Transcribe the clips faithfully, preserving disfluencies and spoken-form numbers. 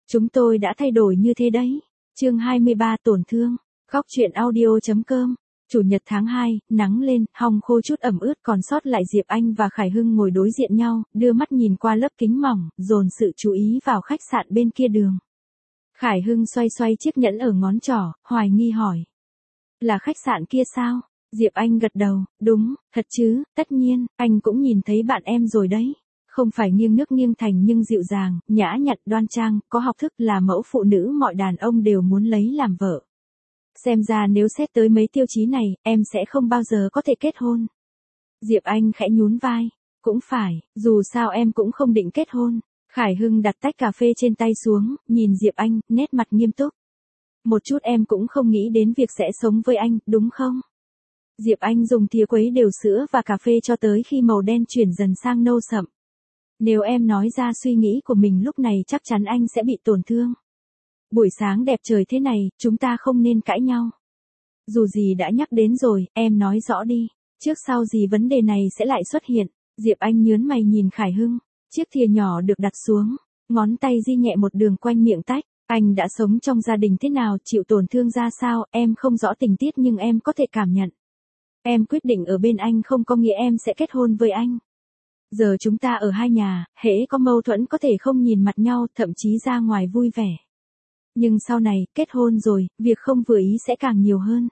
Chúng tôi đã thay đổi như thế đấy. Chương hai mươi ba tổn thương. Góc truyện audio chấm com. Chủ nhật tháng hai, nắng lên, hong khô chút ẩm ướt còn sót lại. Diệp Anh và Khải Hưng ngồi đối diện nhau, đưa mắt nhìn qua lớp kính mỏng, dồn sự chú ý vào khách sạn bên kia đường. Khải Hưng xoay xoay chiếc nhẫn ở ngón trỏ, hoài nghi hỏi. Là khách sạn kia sao? Diệp Anh gật đầu, đúng, thật chứ, tất nhiên, anh cũng nhìn thấy bạn em rồi đấy. Không phải nghiêng nước nghiêng thành nhưng dịu dàng, nhã nhặn, đoan trang, có học thức, là mẫu phụ nữ mọi đàn ông đều muốn lấy làm vợ. Xem ra nếu xét tới mấy tiêu chí này, em sẽ không bao giờ có thể kết hôn. Diệp Anh khẽ nhún vai. Cũng phải, dù sao em cũng không định kết hôn. Khải Hưng đặt tách cà phê trên tay xuống, nhìn Diệp Anh, nét mặt nghiêm túc. Một chút em cũng không nghĩ đến việc sẽ sống với anh, đúng không? Diệp Anh dùng thìa khuấy đều sữa và cà phê cho tới khi màu đen chuyển dần sang nâu sậm. Nếu em nói ra suy nghĩ của mình lúc này chắc chắn anh sẽ bị tổn thương. Buổi sáng đẹp trời thế này, chúng ta không nên cãi nhau. Dù gì đã nhắc đến rồi, em nói rõ đi. Trước sau gì vấn đề này sẽ lại xuất hiện. Diệp Anh nhớn mày nhìn Khải Hưng. Chiếc thìa nhỏ được đặt xuống. Ngón tay di nhẹ một đường quanh miệng tách. Anh đã sống trong gia đình thế nào, chịu tổn thương ra sao, em không rõ tình tiết nhưng em có thể cảm nhận. Em quyết định ở bên anh không có nghĩa em sẽ kết hôn với anh. Giờ chúng ta ở hai nhà, hễ có mâu thuẫn có thể không nhìn mặt nhau, thậm chí ra ngoài vui vẻ. Nhưng sau này, kết hôn rồi, việc không vừa ý sẽ càng nhiều hơn.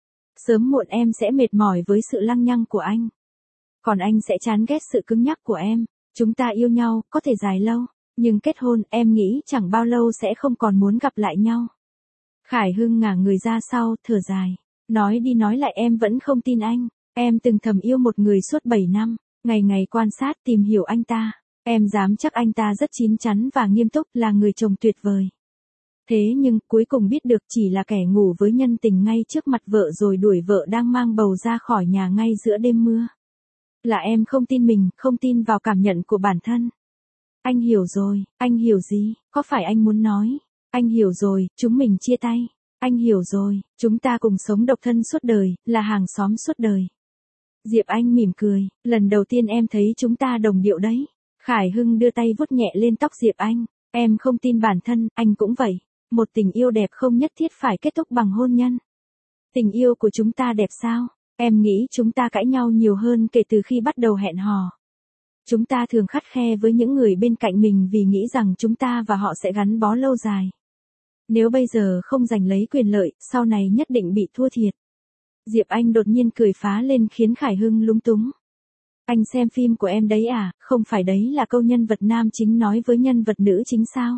Sớm muộn em sẽ mệt mỏi với sự lăng nhăng của anh. Còn anh sẽ chán ghét sự cứng nhắc của em. Chúng ta yêu nhau, có thể dài lâu. Nhưng kết hôn, em nghĩ chẳng bao lâu sẽ không còn muốn gặp lại nhau. Khải Hưng ngả người ra sau, thở dài. Nói đi nói lại em vẫn không tin anh. Em từng thầm yêu một người suốt bảy năm. Ngày ngày quan sát tìm hiểu anh ta. Em dám chắc anh ta rất chín chắn và nghiêm túc, là người chồng tuyệt vời. Thế nhưng, cuối cùng biết được chỉ là kẻ ngủ với nhân tình ngay trước mặt vợ rồi đuổi vợ đang mang bầu ra khỏi nhà ngay giữa đêm mưa. Là em không tin mình, không tin vào cảm nhận của bản thân. Anh hiểu rồi, anh hiểu gì, có phải anh muốn nói? Anh hiểu rồi, chúng mình chia tay. Anh hiểu rồi, chúng ta cùng sống độc thân suốt đời, là hàng xóm suốt đời. Diệp Anh mỉm cười, lần đầu tiên em thấy chúng ta đồng điệu đấy. Khải Hưng đưa tay vuốt nhẹ lên tóc Diệp Anh. Em không tin bản thân, anh cũng vậy. Một tình yêu đẹp không nhất thiết phải kết thúc bằng hôn nhân. Tình yêu của chúng ta đẹp sao? Em nghĩ chúng ta cãi nhau nhiều hơn kể từ khi bắt đầu hẹn hò. Chúng ta thường khắt khe với những người bên cạnh mình vì nghĩ rằng chúng ta và họ sẽ gắn bó lâu dài. Nếu bây giờ không giành lấy quyền lợi, sau này nhất định bị thua thiệt. Diệp Anh đột nhiên cười phá lên khiến Khải Hưng lúng túng. Anh xem phim của em đấy à, không phải đấy là câu nhân vật nam chính nói với nhân vật nữ chính sao?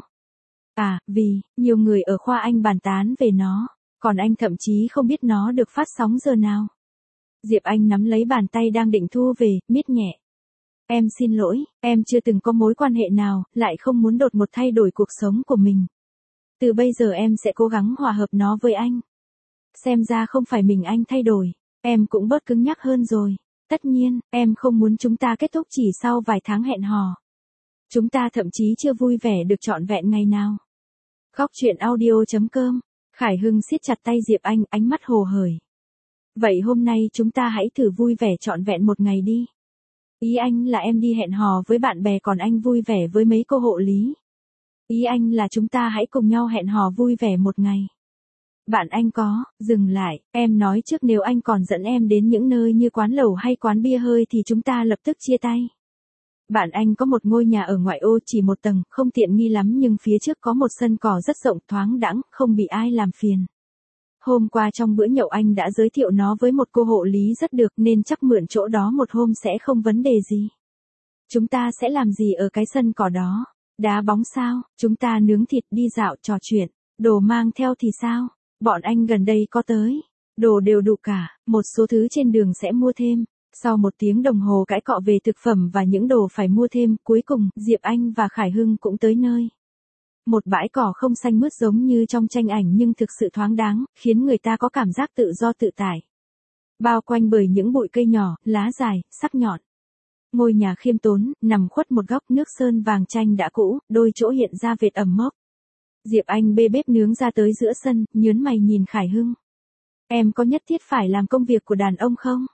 À, vì, nhiều người ở khoa anh bàn tán về nó, còn anh thậm chí không biết nó được phát sóng giờ nào. Diệp Anh nắm lấy bàn tay đang định thu về, miết nhẹ. Em xin lỗi, em chưa từng có mối quan hệ nào, lại không muốn đột ngột thay đổi cuộc sống của mình. Từ bây giờ em sẽ cố gắng hòa hợp nó với anh. Xem ra không phải mình anh thay đổi, em cũng bớt cứng nhắc hơn rồi. Tất nhiên, em không muốn chúng ta kết thúc chỉ sau vài tháng hẹn hò. Chúng ta thậm chí chưa vui vẻ được trọn vẹn ngày nào. Góc truyện audio chấm com. Khải Hưng siết chặt tay Diệp Anh, ánh mắt hồ hởi. Vậy hôm nay chúng ta hãy thử vui vẻ trọn vẹn một ngày đi. Ý anh là em đi hẹn hò với bạn bè còn anh vui vẻ với mấy cô hộ lý. Ý anh là chúng ta hãy cùng nhau hẹn hò vui vẻ một ngày. Bạn anh có, dừng lại, em nói trước nếu anh còn dẫn em đến những nơi như quán lẩu hay quán bia hơi thì chúng ta lập tức chia tay. Bạn anh có một ngôi nhà ở ngoại ô chỉ một tầng, không tiện nghi lắm nhưng phía trước có một sân cỏ rất rộng thoáng đãng, không bị ai làm phiền. Hôm qua trong bữa nhậu anh đã giới thiệu nó với một cô hộ lý rất được nên chắc mượn chỗ đó một hôm sẽ không vấn đề gì. Chúng ta sẽ làm gì ở cái sân cỏ đó? Đá bóng sao? Chúng ta nướng thịt, đi dạo, trò chuyện. Đồ mang theo thì sao? Bọn anh gần đây có tới. Đồ đều đủ cả, một số thứ trên đường sẽ mua thêm. Sau một tiếng đồng hồ cãi cọ về thực phẩm và những đồ phải mua thêm, cuối cùng, Diệp Anh và Khải Hưng cũng tới nơi. Một bãi cỏ không xanh mướt giống như trong tranh ảnh nhưng thực sự thoáng đáng, khiến người ta có cảm giác tự do tự tại. Bao quanh bởi những bụi cây nhỏ, lá dài, sắc nhọn. Ngôi nhà khiêm tốn, nằm khuất một góc, nước sơn vàng chanh đã cũ, đôi chỗ hiện ra vệt ẩm mốc. Diệp Anh bê bếp nướng ra tới giữa sân, nhớn mày nhìn Khải Hưng. Em có nhất thiết phải làm công việc của đàn ông không?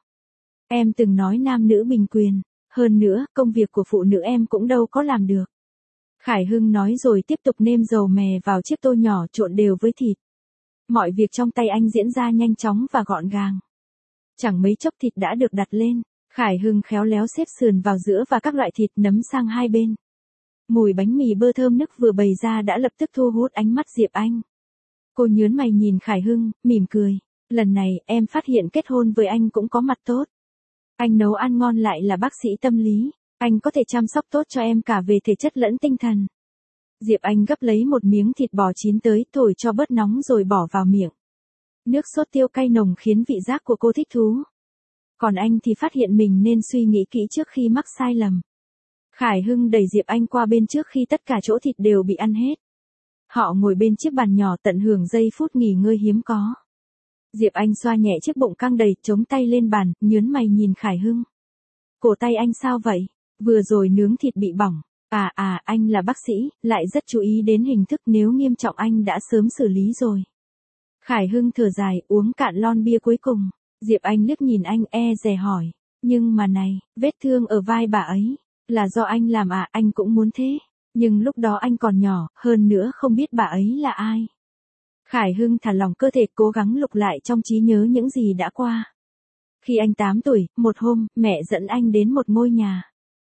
Em từng nói nam nữ bình quyền. Hơn nữa, công việc của phụ nữ em cũng đâu có làm được. Khải Hưng nói rồi tiếp tục nêm dầu mè vào chiếc tô nhỏ trộn đều với thịt. Mọi việc trong tay anh diễn ra nhanh chóng và gọn gàng. Chẳng mấy chốc thịt đã được đặt lên. Khải Hưng khéo léo xếp sườn vào giữa và các loại thịt nấm sang hai bên. Mùi bánh mì bơ thơm nức vừa bày ra đã lập tức thu hút ánh mắt Diệp Anh. Cô nhướng mày nhìn Khải Hưng, mỉm cười. Lần này em phát hiện kết hôn với anh cũng có mặt tốt. Anh nấu ăn ngon lại là bác sĩ tâm lý. Anh có thể chăm sóc tốt cho em cả về thể chất lẫn tinh thần. Diệp Anh gấp lấy một miếng thịt bò chín tới, thổi cho bớt nóng rồi bỏ vào miệng. Nước sốt tiêu cay nồng khiến vị giác của cô thích thú. Còn anh thì phát hiện mình nên suy nghĩ kỹ trước khi mắc sai lầm. Khải Hưng đẩy Diệp Anh qua bên trước khi tất cả chỗ thịt đều bị ăn hết. Họ ngồi bên chiếc bàn nhỏ tận hưởng giây phút nghỉ ngơi hiếm có. Diệp Anh xoa nhẹ chiếc bụng căng đầy, chống tay lên bàn, nhớn mày nhìn Khải Hưng. Cổ tay anh sao vậy? Vừa rồi nướng thịt bị bỏng. À à, anh là bác sĩ, lại rất chú ý đến hình thức, nếu nghiêm trọng anh đã sớm xử lý rồi. Khải Hưng thở dài, uống cạn lon bia cuối cùng. Diệp Anh liếc nhìn anh e dè hỏi. Nhưng mà này, vết thương ở vai bà ấy, là do anh làm à? Anh cũng muốn thế. Nhưng lúc đó anh còn nhỏ, hơn nữa không biết bà ấy là ai. Khải Hưng thả lỏng cơ thể, cố gắng lục lại trong trí nhớ những gì đã qua. Khi anh tám tuổi, một hôm, mẹ dẫn anh đến một ngôi nhà.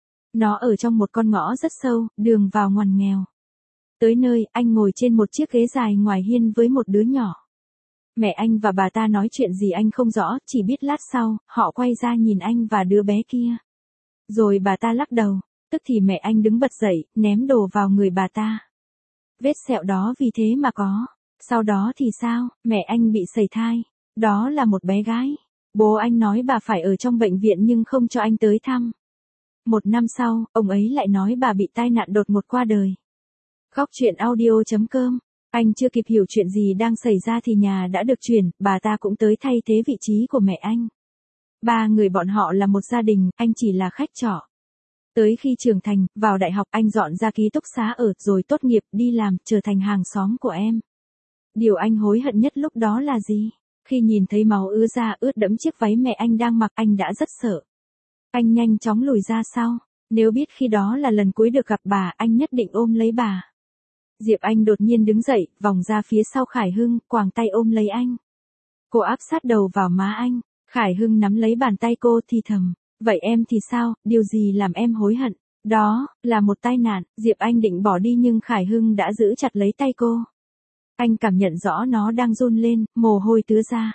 Nó ở trong một con ngõ rất sâu, đường vào ngoằn nghèo. Tới nơi, anh ngồi trên một chiếc ghế dài ngoài hiên với một đứa nhỏ. Mẹ anh và bà ta nói chuyện gì anh không rõ, chỉ biết lát sau, họ quay ra nhìn anh và đứa bé kia. Rồi bà ta lắc đầu, tức thì mẹ anh đứng bật dậy, ném đồ vào người bà ta. Vết sẹo đó vì thế mà có. Sau đó thì sao, mẹ anh bị sẩy thai. Đó là một bé gái. Bố anh nói bà phải ở trong bệnh viện nhưng không cho anh tới thăm. Một năm sau, ông ấy lại nói bà bị tai nạn đột ngột qua đời. Khóc chuyện audio chấm com. Anh chưa kịp hiểu chuyện gì đang xảy ra thì nhà đã được chuyển, bà ta cũng tới thay thế vị trí của mẹ anh. Ba người bọn họ là một gia đình, anh chỉ là khách trọ. Tới khi trưởng thành, vào đại học anh dọn ra ký túc xá ở, rồi tốt nghiệp, đi làm, trở thành hàng xóm của em. Điều anh hối hận nhất lúc đó là gì? Khi nhìn thấy máu ứa ra ướt đẫm chiếc váy mẹ anh đang mặc, anh đã rất sợ. Anh nhanh chóng lùi ra sau. Nếu biết khi đó là lần cuối được gặp bà, anh nhất định ôm lấy bà. Diệp Anh đột nhiên đứng dậy, vòng ra phía sau Khải Hưng, quàng tay ôm lấy anh. Cô áp sát đầu vào má anh. Khải Hưng nắm lấy bàn tay cô thì thầm. Vậy em thì sao, điều gì làm em hối hận? Đó, là một tai nạn. Diệp Anh định bỏ đi nhưng Khải Hưng đã giữ chặt lấy tay cô. Anh cảm nhận rõ nó đang run lên, mồ hôi tứa ra.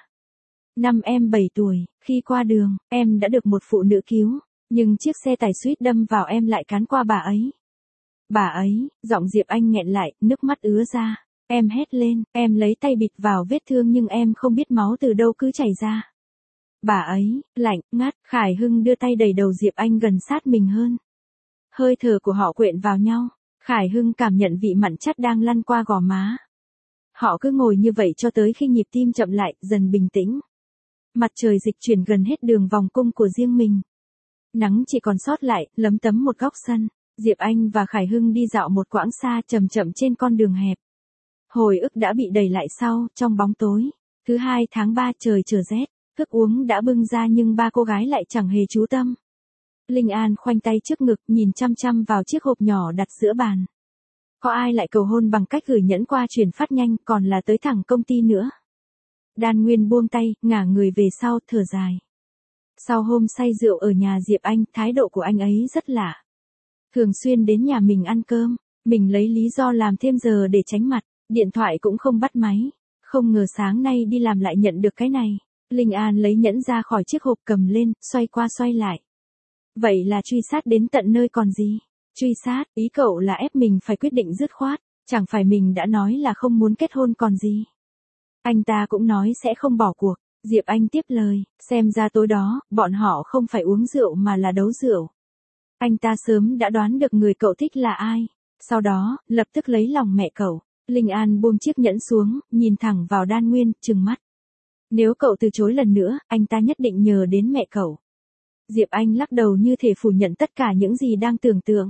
Năm em bảy tuổi, khi qua đường, em đã được một phụ nữ cứu. Nhưng chiếc xe tải suýt đâm vào em lại cán qua bà ấy. Bà ấy, giọng Diệp Anh nghẹn lại, nước mắt ứa ra. Em hét lên, em lấy tay bịt vào vết thương nhưng em không biết máu từ đâu cứ chảy ra. Bà ấy, lạnh, ngắt, Khải Hưng đưa tay đẩy đầu Diệp Anh gần sát mình hơn. Hơi thở của họ quyện vào nhau. Khải Hưng cảm nhận vị mặn chát đang lăn qua gò má. Họ cứ ngồi như vậy cho tới khi nhịp tim chậm lại, dần bình tĩnh. Mặt trời dịch chuyển gần hết đường vòng cung của riêng mình. Nắng chỉ còn sót lại, lấm tấm một góc sân. Diệp Anh và Khải Hưng đi dạo một quãng xa chậm chậm trên con đường hẹp. Hồi ức đã bị đẩy lại sau, trong bóng tối. Thứ hai tháng ba trời trở rét, thức uống đã bưng ra nhưng ba cô gái lại chẳng hề chú tâm. Linh An khoanh tay trước ngực, nhìn chăm chăm vào chiếc hộp nhỏ đặt giữa bàn. Có ai lại cầu hôn bằng cách gửi nhẫn qua chuyển phát nhanh, còn là tới thẳng công ty nữa. Đan Nguyên buông tay, ngả người về sau, thở dài. Sau hôm say rượu ở nhà Diệp Anh, thái độ của anh ấy rất lạ. Thường xuyên đến nhà mình ăn cơm, mình lấy lý do làm thêm giờ để tránh mặt, điện thoại cũng không bắt máy. Không ngờ sáng nay đi làm lại nhận được cái này. Linh An lấy nhẫn ra khỏi chiếc hộp cầm lên, xoay qua xoay lại. Vậy là truy sát đến tận nơi còn gì? Truy sát, ý cậu là ép mình phải quyết định dứt khoát, chẳng phải mình đã nói là không muốn kết hôn còn gì. Anh ta cũng nói sẽ không bỏ cuộc. Diệp Anh tiếp lời, xem ra tối đó, bọn họ không phải uống rượu mà là đấu rượu. Anh ta sớm đã đoán được người cậu thích là ai. Sau đó, lập tức lấy lòng mẹ cậu. Linh An buông chiếc nhẫn xuống, nhìn thẳng vào Đan Nguyên, trừng mắt. Nếu cậu từ chối lần nữa, anh ta nhất định nhờ đến mẹ cậu. Diệp Anh lắc đầu như thể phủ nhận tất cả những gì đang tưởng tượng.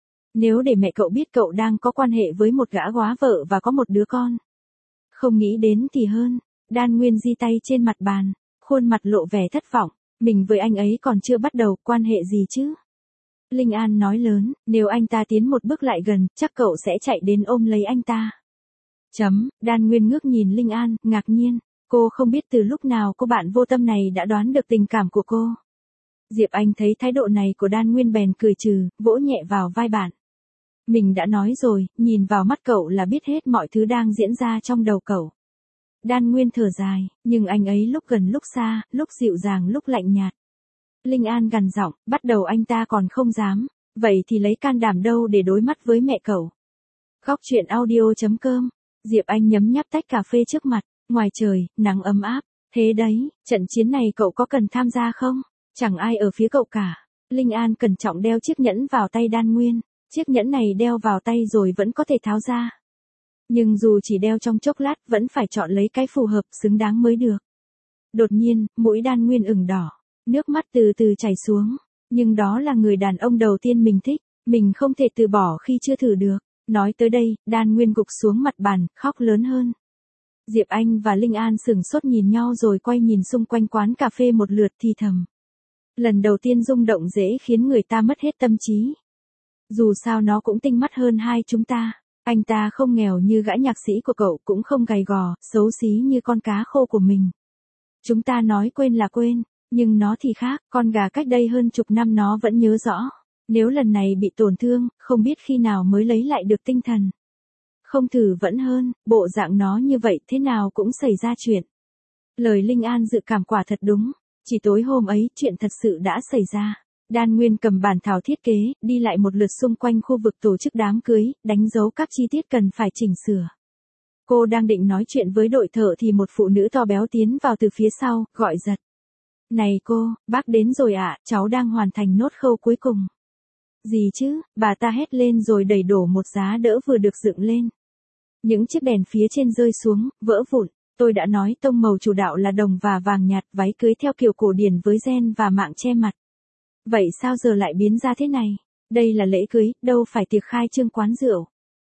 Nếu để mẹ cậu biết cậu đang có quan hệ với một gã góa vợ và có một đứa con. Không nghĩ đến thì hơn. Đan Nguyên di tay trên mặt bàn, khuôn mặt lộ vẻ thất vọng. Mình với anh ấy còn chưa bắt đầu quan hệ gì chứ. Linh An nói lớn, nếu anh ta tiến một bước lại gần, chắc cậu sẽ chạy đến ôm lấy anh ta. Chấm, Đan Nguyên ngước nhìn Linh An, ngạc nhiên. Cô không biết từ lúc nào cô bạn vô tâm này đã đoán được tình cảm của cô. Diệp Anh thấy thái độ này của Đan Nguyên bèn cười trừ, vỗ nhẹ vào vai bạn. Mình đã nói rồi, nhìn vào mắt cậu là biết hết mọi thứ đang diễn ra trong đầu cậu. Đan Nguyên thở dài, nhưng anh ấy lúc gần lúc xa, lúc dịu dàng lúc lạnh nhạt. Linh An gằn giọng, bắt đầu anh ta còn không dám, vậy thì lấy can đảm đâu để đối mắt với mẹ cậu. Góc truyện audio chấm com, Diệp Anh nhấm nháp tách cà phê trước mặt, ngoài trời, nắng ấm áp, thế đấy, trận chiến này cậu có cần tham gia không? Chẳng ai ở phía cậu cả. Linh An cẩn trọng đeo chiếc nhẫn vào tay Đan Nguyên, chiếc nhẫn này đeo vào tay rồi vẫn có thể tháo ra. Nhưng dù chỉ đeo trong chốc lát vẫn phải chọn lấy cái phù hợp xứng đáng mới được. Đột nhiên, mũi Đan Nguyên ửng đỏ, nước mắt từ từ chảy xuống. Nhưng đó là người đàn ông đầu tiên mình thích, mình không thể từ bỏ khi chưa thử được. Nói tới đây, Đan Nguyên gục xuống mặt bàn, khóc lớn hơn. Diệp Anh và Linh An sửng sốt nhìn nhau rồi quay nhìn xung quanh quán cà phê một lượt thì thầm. Lần đầu tiên rung động dễ khiến người ta mất hết tâm trí. Dù sao nó cũng tinh mắt hơn hai chúng ta. Anh ta không nghèo như gã nhạc sĩ của cậu, cũng không gầy gò, xấu xí như con cá khô của mình. Chúng ta nói quên là quên, nhưng nó thì khác, con gà cách đây hơn chục năm nó vẫn nhớ rõ. Nếu lần này bị tổn thương, không biết khi nào mới lấy lại được tinh thần. Không thử vẫn hơn, bộ dạng nó như vậy thế nào cũng xảy ra chuyện. Lời Linh An dự cảm quả thật đúng, chỉ tối hôm ấy chuyện thật sự đã xảy ra. Đan Nguyên cầm bản thảo thiết kế, đi lại một lượt xung quanh khu vực tổ chức đám cưới, đánh dấu các chi tiết cần phải chỉnh sửa. Cô đang định nói chuyện với đội thợ thì một phụ nữ to béo tiến vào từ phía sau, gọi giật. Này cô, bác đến rồi ạ, cháu đang hoàn thành nốt khâu cuối cùng. Gì chứ, bà ta hét lên rồi đẩy đổ một giá đỡ vừa được dựng lên. Những chiếc đèn phía trên rơi xuống, vỡ vụn. Tôi đã nói tông màu chủ đạo là đồng và vàng nhạt, váy cưới theo kiểu cổ điển với ren và mạng che mặt. Vậy sao giờ lại biến ra thế này? Đây là lễ cưới, đâu phải tiệc khai trương quán rượu.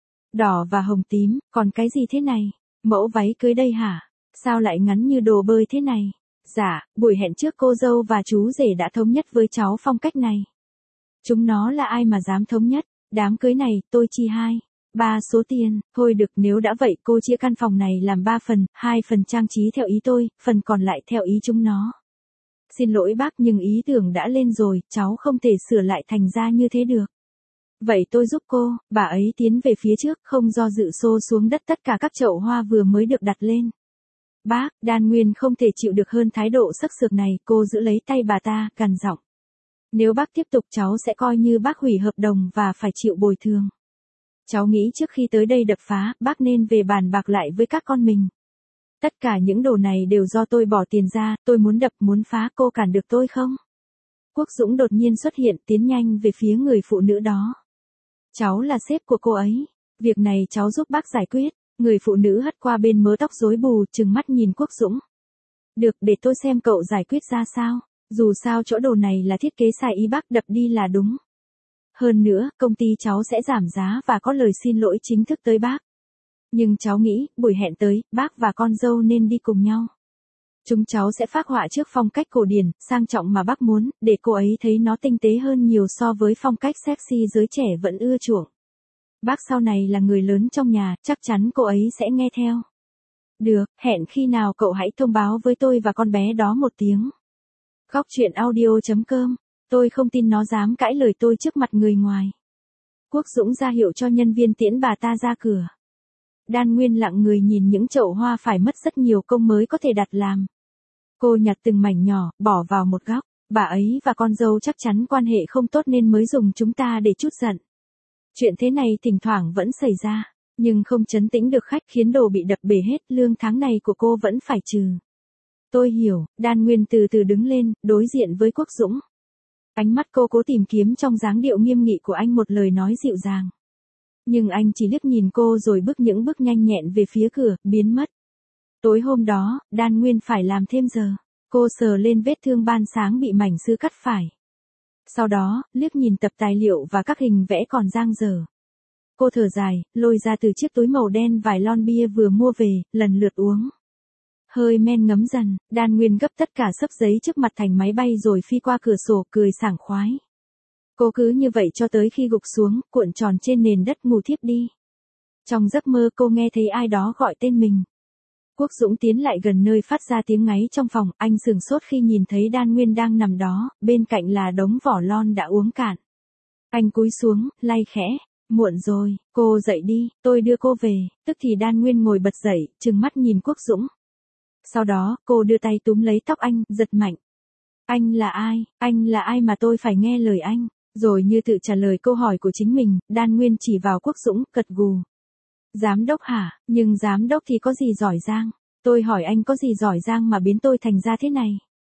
Đỏ và hồng tím, còn cái gì thế này? Mẫu váy cưới đây hả? Sao lại ngắn như đồ bơi thế này? Dạ, buổi hẹn trước cô dâu và chú rể đã thống nhất với cháu phong cách này. Chúng nó là ai mà dám thống nhất? Đám cưới này, tôi chi hai. Ba số tiền, thôi được, nếu đã vậy cô chia căn phòng này làm ba phần, hai phần trang trí theo ý tôi, phần còn lại theo ý chúng nó. Xin lỗi bác nhưng ý tưởng đã lên rồi, cháu không thể sửa lại thành ra như thế được. Vậy tôi giúp cô, bà ấy tiến về phía trước, không do dự xô xuống đất tất cả các chậu hoa vừa mới được đặt lên. Bác, Đan Nguyên không thể chịu được hơn thái độ sắc sược này, cô giữ lấy tay bà ta, gằn giọng. Nếu bác tiếp tục cháu sẽ coi như bác hủy hợp đồng và phải chịu bồi thường. Cháu nghĩ trước khi tới đây đập phá, bác nên về bàn bạc lại với các con mình. Tất cả những đồ này đều do tôi bỏ tiền ra, tôi muốn đập muốn phá, cô cản được tôi không? Quốc Dũng đột nhiên xuất hiện, tiến nhanh về phía người phụ nữ đó. Cháu là sếp của cô ấy. Việc này cháu giúp bác giải quyết. Người phụ nữ hất qua bên mớ tóc rối bù, trừng mắt nhìn Quốc Dũng. Được, để tôi xem cậu giải quyết ra sao. Dù sao chỗ đồ này là thiết kế sai ý, bác đập đi là đúng. Hơn nữa, công ty cháu sẽ giảm giá và có lời xin lỗi chính thức tới bác. Nhưng cháu nghĩ, buổi hẹn tới, bác và con dâu nên đi cùng nhau. Chúng cháu sẽ phác họa trước phong cách cổ điển, sang trọng mà bác muốn, để cô ấy thấy nó tinh tế hơn nhiều so với phong cách sexy giới trẻ vẫn ưa chuộng. Bác sau này là người lớn trong nhà, chắc chắn cô ấy sẽ nghe theo. Được, hẹn khi nào cậu hãy thông báo với tôi và con bé đó một tiếng. Góc truyện audio chấm com, tôi không tin nó dám cãi lời tôi trước mặt người ngoài. Quốc Dũng ra hiệu cho nhân viên tiễn bà ta ra cửa. Đan Nguyên lặng người nhìn những chậu hoa phải mất rất nhiều công mới có thể đặt làm. Cô nhặt từng mảnh nhỏ, bỏ vào một góc. Bà ấy và con dâu chắc chắn quan hệ không tốt nên mới dùng chúng ta để trút giận. Chuyện thế này thỉnh thoảng vẫn xảy ra, nhưng không trấn tĩnh được khách, khiến đồ bị đập bể hết, lương tháng này của cô vẫn phải trừ. Tôi hiểu, Đan Nguyên từ từ đứng lên, đối diện với Quốc Dũng. Ánh mắt cô cố tìm kiếm trong dáng điệu nghiêm nghị của anh một lời nói dịu dàng. Nhưng anh chỉ liếc nhìn cô rồi bước những bước nhanh nhẹn về phía cửa, biến mất. Tối hôm đó, Đan Nguyên phải làm thêm giờ. Cô sờ lên vết thương ban sáng bị mảnh sứ cắt phải. Sau đó, liếc nhìn tập tài liệu và các hình vẽ còn dang dở. Cô thở dài, lôi ra từ chiếc túi màu đen vài lon bia vừa mua về, lần lượt uống. Hơi men ngấm dần, Đan Nguyên gấp tất cả xấp giấy trước mặt thành máy bay rồi phi qua cửa sổ, cười sảng khoái. Cô cứ như vậy cho tới khi gục xuống, cuộn tròn trên nền đất ngủ thiếp đi. Trong giấc mơ cô nghe thấy ai đó gọi tên mình. Quốc Dũng tiến lại gần nơi phát ra tiếng ngáy trong phòng, anh sửng sốt khi nhìn thấy Đan Nguyên đang nằm đó, bên cạnh là đống vỏ lon đã uống cạn. Anh cúi xuống, lay khẽ, muộn rồi, cô dậy đi, tôi đưa cô về, tức thì Đan Nguyên ngồi bật dậy, trừng mắt nhìn Quốc Dũng. Sau đó, cô đưa tay túm lấy tóc anh, giật mạnh. Anh là ai, anh là ai mà tôi phải nghe lời anh, rồi như tự trả lời câu hỏi của chính mình, Đan Nguyên chỉ vào Quốc Dũng, gật gù. Giám đốc hả, nhưng giám đốc thì có gì giỏi giang, tôi hỏi anh có gì giỏi giang mà biến tôi thành ra thế này.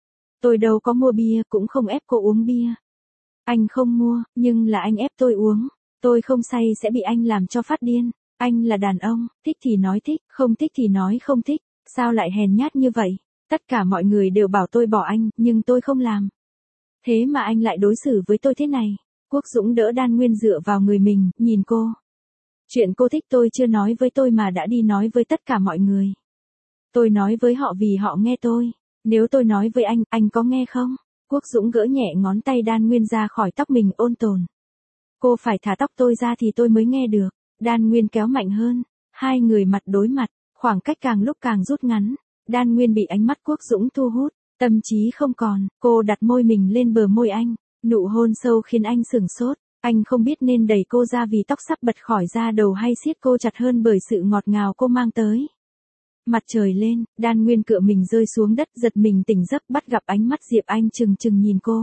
Tôi đâu có mua bia, cũng không ép cô uống bia. Anh không mua, nhưng là anh ép tôi uống, tôi không say sẽ bị anh làm cho phát điên. Anh là đàn ông, thích thì nói thích, không thích thì nói không thích, sao lại hèn nhát như vậy? Tất cả mọi người đều bảo tôi bỏ anh, nhưng tôi không làm. Thế mà anh lại đối xử với tôi thế này. Quốc Dũng đỡ Đan Nguyên dựa vào người mình, nhìn cô. Chuyện cô thích tôi chưa nói với tôi mà đã đi nói với tất cả mọi người. Tôi nói với họ vì họ nghe tôi. Nếu tôi nói với anh, anh có nghe không? Quốc Dũng gỡ nhẹ ngón tay Đan Nguyên ra khỏi tóc mình, ôn tồn. Cô phải thả tóc tôi ra thì tôi mới nghe được. Đan Nguyên kéo mạnh hơn. Hai người mặt đối mặt, khoảng cách càng lúc càng rút ngắn. Đan Nguyên bị ánh mắt Quốc Dũng thu hút, tâm trí không còn, cô đặt môi mình lên bờ môi anh, nụ hôn sâu khiến anh sửng sốt, anh không biết nên đẩy cô ra vì tóc sắp bật khỏi da đầu hay siết cô chặt hơn bởi sự ngọt ngào cô mang tới. Mặt trời lên, Đan Nguyên cựa mình rơi xuống đất, giật mình tỉnh giấc, bắt gặp ánh mắt Diệp Anh trừng trừng nhìn cô.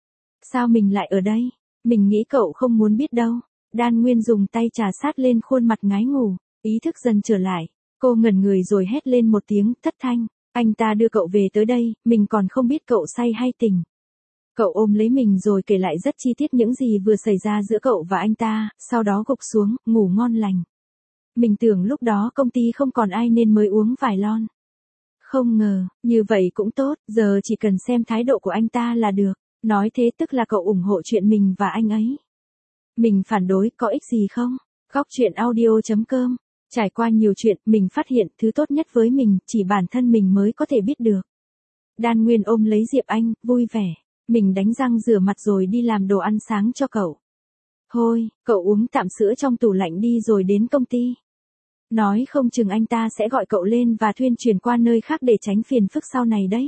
Sao mình lại ở đây? Mình nghĩ cậu không muốn biết đâu. Đan Nguyên dùng tay trà sát lên khuôn mặt ngái ngủ, ý thức dần trở lại. Cô ngẩn người rồi hét lên một tiếng thất thanh, anh ta đưa cậu về tới đây, mình còn không biết cậu say hay tỉnh. Cậu ôm lấy mình rồi kể lại rất chi tiết những gì vừa xảy ra giữa cậu và anh ta, sau đó gục xuống, ngủ ngon lành. Mình tưởng lúc đó công ty không còn ai nên mới uống vài lon. Không ngờ, như vậy cũng tốt, giờ chỉ cần xem thái độ của anh ta là được. Nói thế tức là cậu ủng hộ chuyện mình và anh ấy. Mình phản đối, có ích gì không? Góc truyện audio chấm com. Trải qua nhiều chuyện, mình phát hiện thứ tốt nhất với mình, chỉ bản thân mình mới có thể biết được. Đan Nguyên ôm lấy Diệp Anh, vui vẻ. Mình đánh răng rửa mặt rồi đi làm đồ ăn sáng cho cậu. Thôi, cậu uống tạm sữa trong tủ lạnh đi rồi đến công ty. Nói không chừng anh ta sẽ gọi cậu lên và thuyên chuyển qua nơi khác để tránh phiền phức sau này đấy.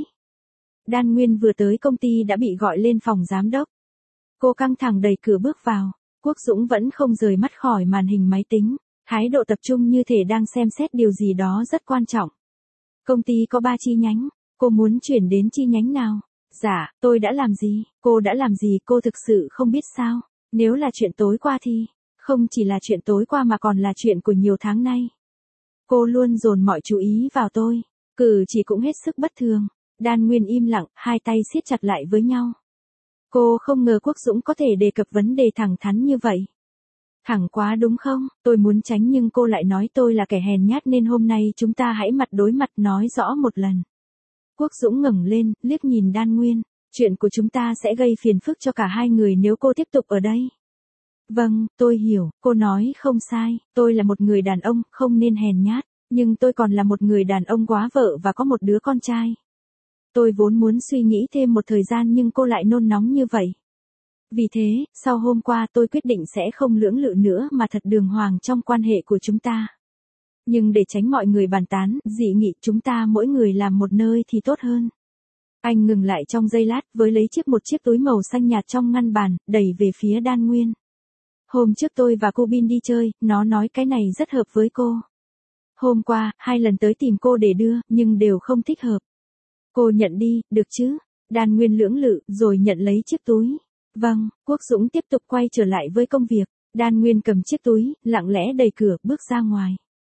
Đan Nguyên vừa tới công ty đã bị gọi lên phòng giám đốc. Cô căng thẳng đẩy cửa bước vào. Quốc Dũng vẫn không rời mắt khỏi màn hình máy tính. Thái độ tập trung như thể đang xem xét điều gì đó rất quan trọng. Công ty có ba chi nhánh, cô muốn chuyển đến chi nhánh nào? Dạ, tôi đã làm gì? Cô đã làm gì? Cô thực sự không biết sao? Nếu là chuyện tối qua thì, không chỉ là chuyện tối qua mà còn là chuyện của nhiều tháng nay. Cô luôn dồn mọi chú ý vào tôi, cử chỉ cũng hết sức bất thường. Đan Nguyên im lặng, hai tay siết chặt lại với nhau. Cô không ngờ Quốc Dũng có thể đề cập vấn đề thẳng thắn như vậy. Thẳng quá đúng không? Tôi muốn tránh nhưng cô lại nói tôi là kẻ hèn nhát nên hôm nay chúng ta hãy mặt đối mặt nói rõ một lần. Quốc Dũng ngẩng lên, liếc nhìn Đan Nguyên. Chuyện của chúng ta sẽ gây phiền phức cho cả hai người nếu cô tiếp tục ở đây. Vâng, tôi hiểu, cô nói không sai, tôi là một người đàn ông, không nên hèn nhát, nhưng tôi còn là một người đàn ông quá vợ và có một đứa con trai. Tôi vốn muốn suy nghĩ thêm một thời gian nhưng cô lại nôn nóng như vậy. Vì thế, sau hôm qua tôi quyết định sẽ không lưỡng lự nữa mà thật đường hoàng trong quan hệ của chúng ta. Nhưng để tránh mọi người bàn tán, dị nghị, chúng ta mỗi người làm một nơi thì tốt hơn. Anh ngừng lại trong giây lát với lấy chiếc một chiếc túi màu xanh nhạt trong ngăn bàn, đẩy về phía Đan Nguyên. Hôm trước tôi và cô Bin đi chơi, nó nói cái này rất hợp với cô. Hôm qua, hai lần tới tìm cô để đưa, nhưng đều không thích hợp. Cô nhận đi, được chứ? Đan Nguyên lưỡng lự, rồi nhận lấy chiếc túi. Vâng, Quốc Dũng tiếp tục quay trở lại với công việc. Đan Nguyên cầm chiếc túi, lặng lẽ đẩy cửa, bước ra ngoài.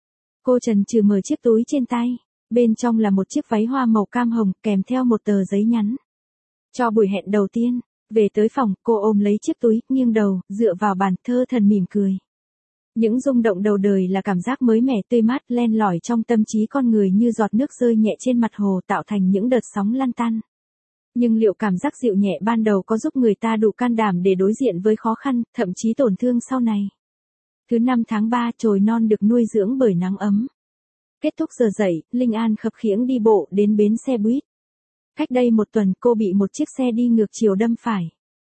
Cô chần chừ mở chiếc túi trên tay. Bên trong là một chiếc váy hoa màu cam hồng, kèm theo một tờ giấy nhắn. Cho buổi hẹn đầu tiên. Về tới phòng, cô ôm lấy chiếc túi, nghiêng đầu, dựa vào bàn, thơ thẩn mỉm cười. Những rung động đầu đời là cảm giác mới mẻ tươi mát len lỏi trong tâm trí con người như giọt nước rơi nhẹ trên mặt hồ tạo thành những đợt sóng lăn tăn. Nhưng liệu cảm giác dịu nhẹ ban đầu có giúp người ta đủ can đảm để đối diện với khó khăn, thậm chí tổn thương sau này? Thứ năm tháng ba, chồi non được nuôi dưỡng bởi nắng ấm. Kết thúc giờ dậy, Linh An khập khiễng đi bộ đến bến xe buýt. Cách đây một tuần cô bị một chiếc xe đi ngược chiều đâm phải.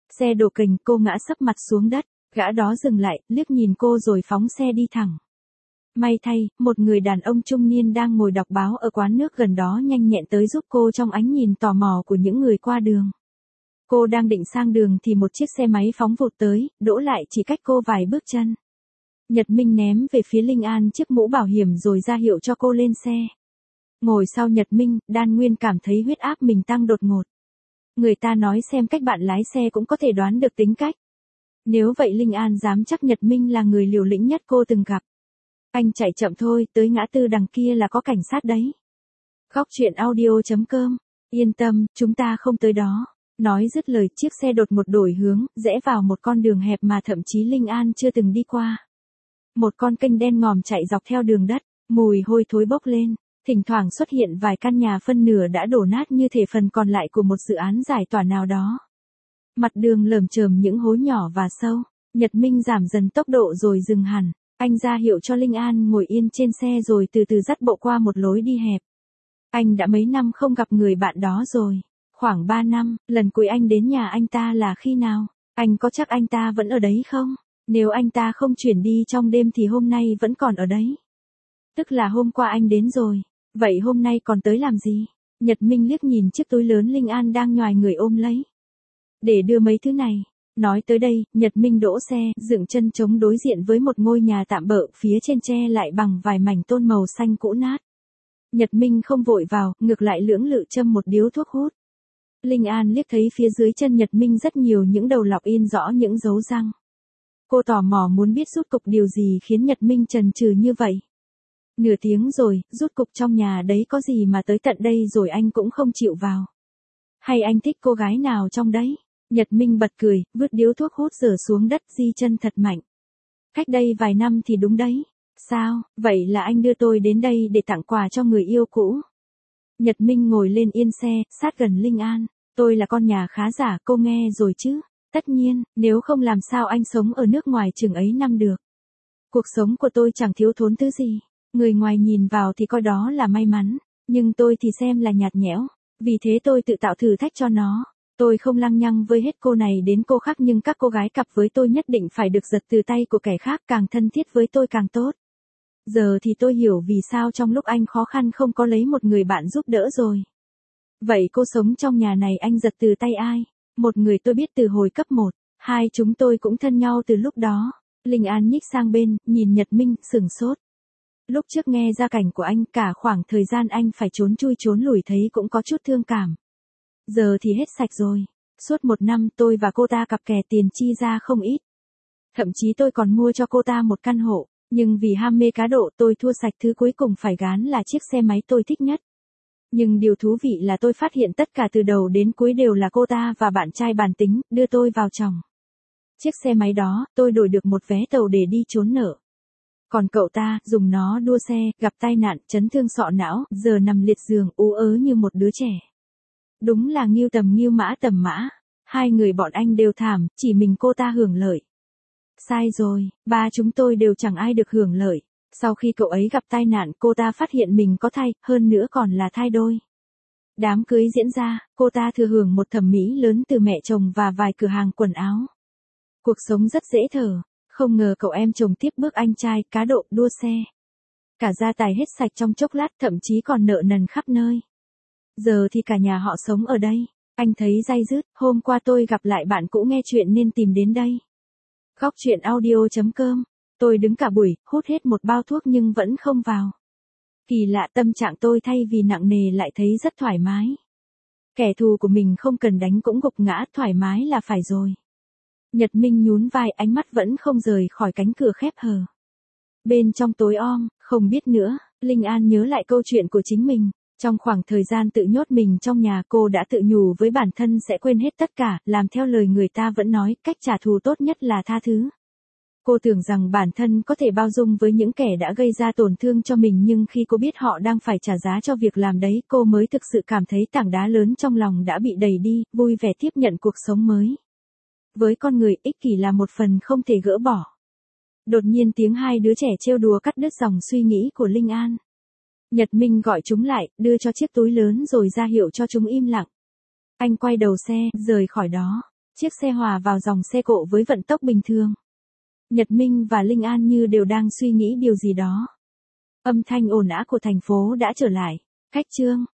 Xe đổ kềnh, cô ngã sấp mặt xuống đất, gã đó dừng lại, liếc nhìn cô rồi phóng xe đi thẳng. May thay, một người đàn ông trung niên đang ngồi đọc báo ở quán nước gần đó nhanh nhẹn tới giúp cô trong ánh nhìn tò mò của những người qua đường. Cô đang định sang đường thì một chiếc xe máy phóng vụt tới, đỗ lại chỉ cách cô vài bước chân. Nhật Minh ném về phía Linh An chiếc mũ bảo hiểm rồi ra hiệu cho cô lên xe. Ngồi sau Nhật Minh, Đan Nguyên cảm thấy huyết áp mình tăng đột ngột. Người ta nói xem cách bạn lái xe cũng có thể đoán được tính cách. Nếu vậy Linh An dám chắc Nhật Minh là người liều lĩnh nhất cô từng gặp. Anh chạy chậm thôi, tới ngã tư đằng kia là có cảnh sát đấy. Góc truyện audio chấm com. Yên tâm, chúng ta không tới đó. Nói dứt lời, chiếc xe đột ngột đổi hướng, rẽ vào một con đường hẹp mà thậm chí Linh An chưa từng đi qua. Một con kênh đen ngòm chạy dọc theo đường đất, mùi hôi thối bốc lên, thỉnh thoảng xuất hiện vài căn nhà phân nửa đã đổ nát như thể phần còn lại của một dự án giải tỏa nào đó. Mặt đường lởm chởm những hố nhỏ và sâu. Nhật Minh giảm dần tốc độ rồi dừng hẳn. Anh ra hiệu cho Linh An ngồi yên trên xe rồi từ từ dắt bộ qua một lối đi hẹp. Anh đã mấy năm không gặp người bạn đó rồi. Khoảng ba năm, lần cuối anh đến nhà anh ta là khi nào? Anh có chắc anh ta vẫn ở đấy không? Nếu anh ta không chuyển đi trong đêm thì hôm nay vẫn còn ở đấy. Tức là hôm qua anh đến rồi. Vậy hôm nay còn tới làm gì? Nhật Minh liếc nhìn chiếc túi lớn Linh An đang nhoài người ôm lấy. Để đưa mấy thứ này. Nói tới đây, Nhật Minh đỗ xe, dựng chân chống đối diện với một ngôi nhà tạm bợ, phía trên che lại bằng vài mảnh tôn màu xanh cũ nát. Nhật Minh không vội vào, ngược lại lưỡng lự châm một điếu thuốc hút. Linh An liếc thấy phía dưới chân Nhật Minh rất nhiều những đầu lọc in rõ những dấu răng. Cô tò mò muốn biết rút cục điều gì khiến Nhật Minh chần chừ như vậy. Nửa tiếng rồi, rút cục trong nhà đấy có gì mà tới tận đây rồi anh cũng không chịu vào. Hay anh thích cô gái nào trong đấy? Nhật Minh bật cười, vứt điếu thuốc hút rửa xuống đất, di chân thật mạnh. Cách đây vài năm thì đúng đấy. Sao, vậy là anh đưa tôi đến đây để tặng quà cho người yêu cũ. Nhật Minh ngồi lên yên xe, sát gần Linh An. Tôi là con nhà khá giả, cô nghe rồi chứ. Tất nhiên, nếu không làm sao anh sống ở nước ngoài chừng ấy năm được. Cuộc sống của tôi chẳng thiếu thốn thứ gì. Người ngoài nhìn vào thì coi đó là may mắn. Nhưng tôi thì xem là nhạt nhẽo. Vì thế tôi tự tạo thử thách cho nó. Tôi không lăng nhăng với hết cô này đến cô khác, nhưng các cô gái cặp với tôi nhất định phải được giật từ tay của kẻ khác, càng thân thiết với tôi càng tốt. Giờ thì tôi hiểu vì sao trong lúc anh khó khăn không có lấy một người bạn giúp đỡ rồi. Vậy cô sống trong nhà này anh giật từ tay ai? Một người tôi biết từ hồi cấp một, hai chúng tôi cũng thân nhau từ lúc đó. Linh An nhích sang bên, nhìn Nhật Minh, sửng sốt. Lúc trước nghe gia cảnh của anh, cả khoảng thời gian anh phải trốn chui trốn lủi thấy cũng có chút thương cảm. Giờ thì hết sạch rồi. Suốt một năm tôi và cô ta cặp kè tiền chi ra không ít. Thậm chí tôi còn mua cho cô ta một căn hộ. Nhưng vì ham mê cá độ tôi thua sạch, thứ cuối cùng phải gán là chiếc xe máy tôi thích nhất. Nhưng điều thú vị là tôi phát hiện tất cả từ đầu đến cuối đều là cô ta và bạn trai bàn tính, đưa tôi vào chồng. Chiếc xe máy đó, tôi đổi được một vé tàu để đi trốn nợ. Còn cậu ta, dùng nó đua xe, gặp tai nạn, chấn thương sọ não, giờ nằm liệt giường, ú ớ như một đứa trẻ. Đúng là nghiêu tầm nghiêu mã tầm mã. Hai người bọn anh đều thảm, chỉ mình cô ta hưởng lợi. Sai rồi, ba chúng tôi đều chẳng ai được hưởng lợi. Sau khi cậu ấy gặp tai nạn, cô ta phát hiện mình có thai, hơn nữa còn là thai đôi. Đám cưới diễn ra, cô ta thừa hưởng một thẩm mỹ lớn từ mẹ chồng và vài cửa hàng quần áo. Cuộc sống rất dễ thở, không ngờ cậu em chồng tiếp bước anh trai, cá độ, đua xe. Cả gia tài hết sạch trong chốc lát, thậm chí còn nợ nần khắp nơi. Giờ thì cả nhà họ sống ở đây. Anh thấy day dứt, hôm qua tôi gặp lại bạn cũ nghe chuyện nên tìm đến đây. Góc truyện audio chấm com. Tôi đứng cả buổi, hút hết một bao thuốc nhưng vẫn không vào. Kỳ lạ, tâm trạng tôi thay vì nặng nề lại thấy rất thoải mái. Kẻ thù của mình không cần đánh cũng gục ngã, thoải mái là phải rồi. Nhật Minh nhún vai, ánh mắt vẫn không rời khỏi cánh cửa khép hờ. Bên trong tối om, không biết nữa, Linh An nhớ lại câu chuyện của chính mình. Trong khoảng thời gian tự nhốt mình trong nhà, cô đã tự nhủ với bản thân sẽ quên hết tất cả, làm theo lời người ta vẫn nói, cách trả thù tốt nhất là tha thứ. Cô tưởng rằng bản thân có thể bao dung với những kẻ đã gây ra tổn thương cho mình, nhưng khi cô biết họ đang phải trả giá cho việc làm đấy, cô mới thực sự cảm thấy tảng đá lớn trong lòng đã bị đẩy đi, vui vẻ tiếp nhận cuộc sống mới. Với con người, ích kỷ là một phần không thể gỡ bỏ. Đột nhiên tiếng hai đứa trẻ trêu đùa cắt đứt dòng suy nghĩ của Linh An. Nhật Minh gọi chúng lại, đưa cho chiếc túi lớn rồi ra hiệu cho chúng im lặng. Anh quay đầu xe, rời khỏi đó. Chiếc xe hòa vào dòng xe cộ với vận tốc bình thường. Nhật Minh và Linh An như đều đang suy nghĩ điều gì đó. Âm thanh ồn ào của thành phố đã trở lại. Khách Trương,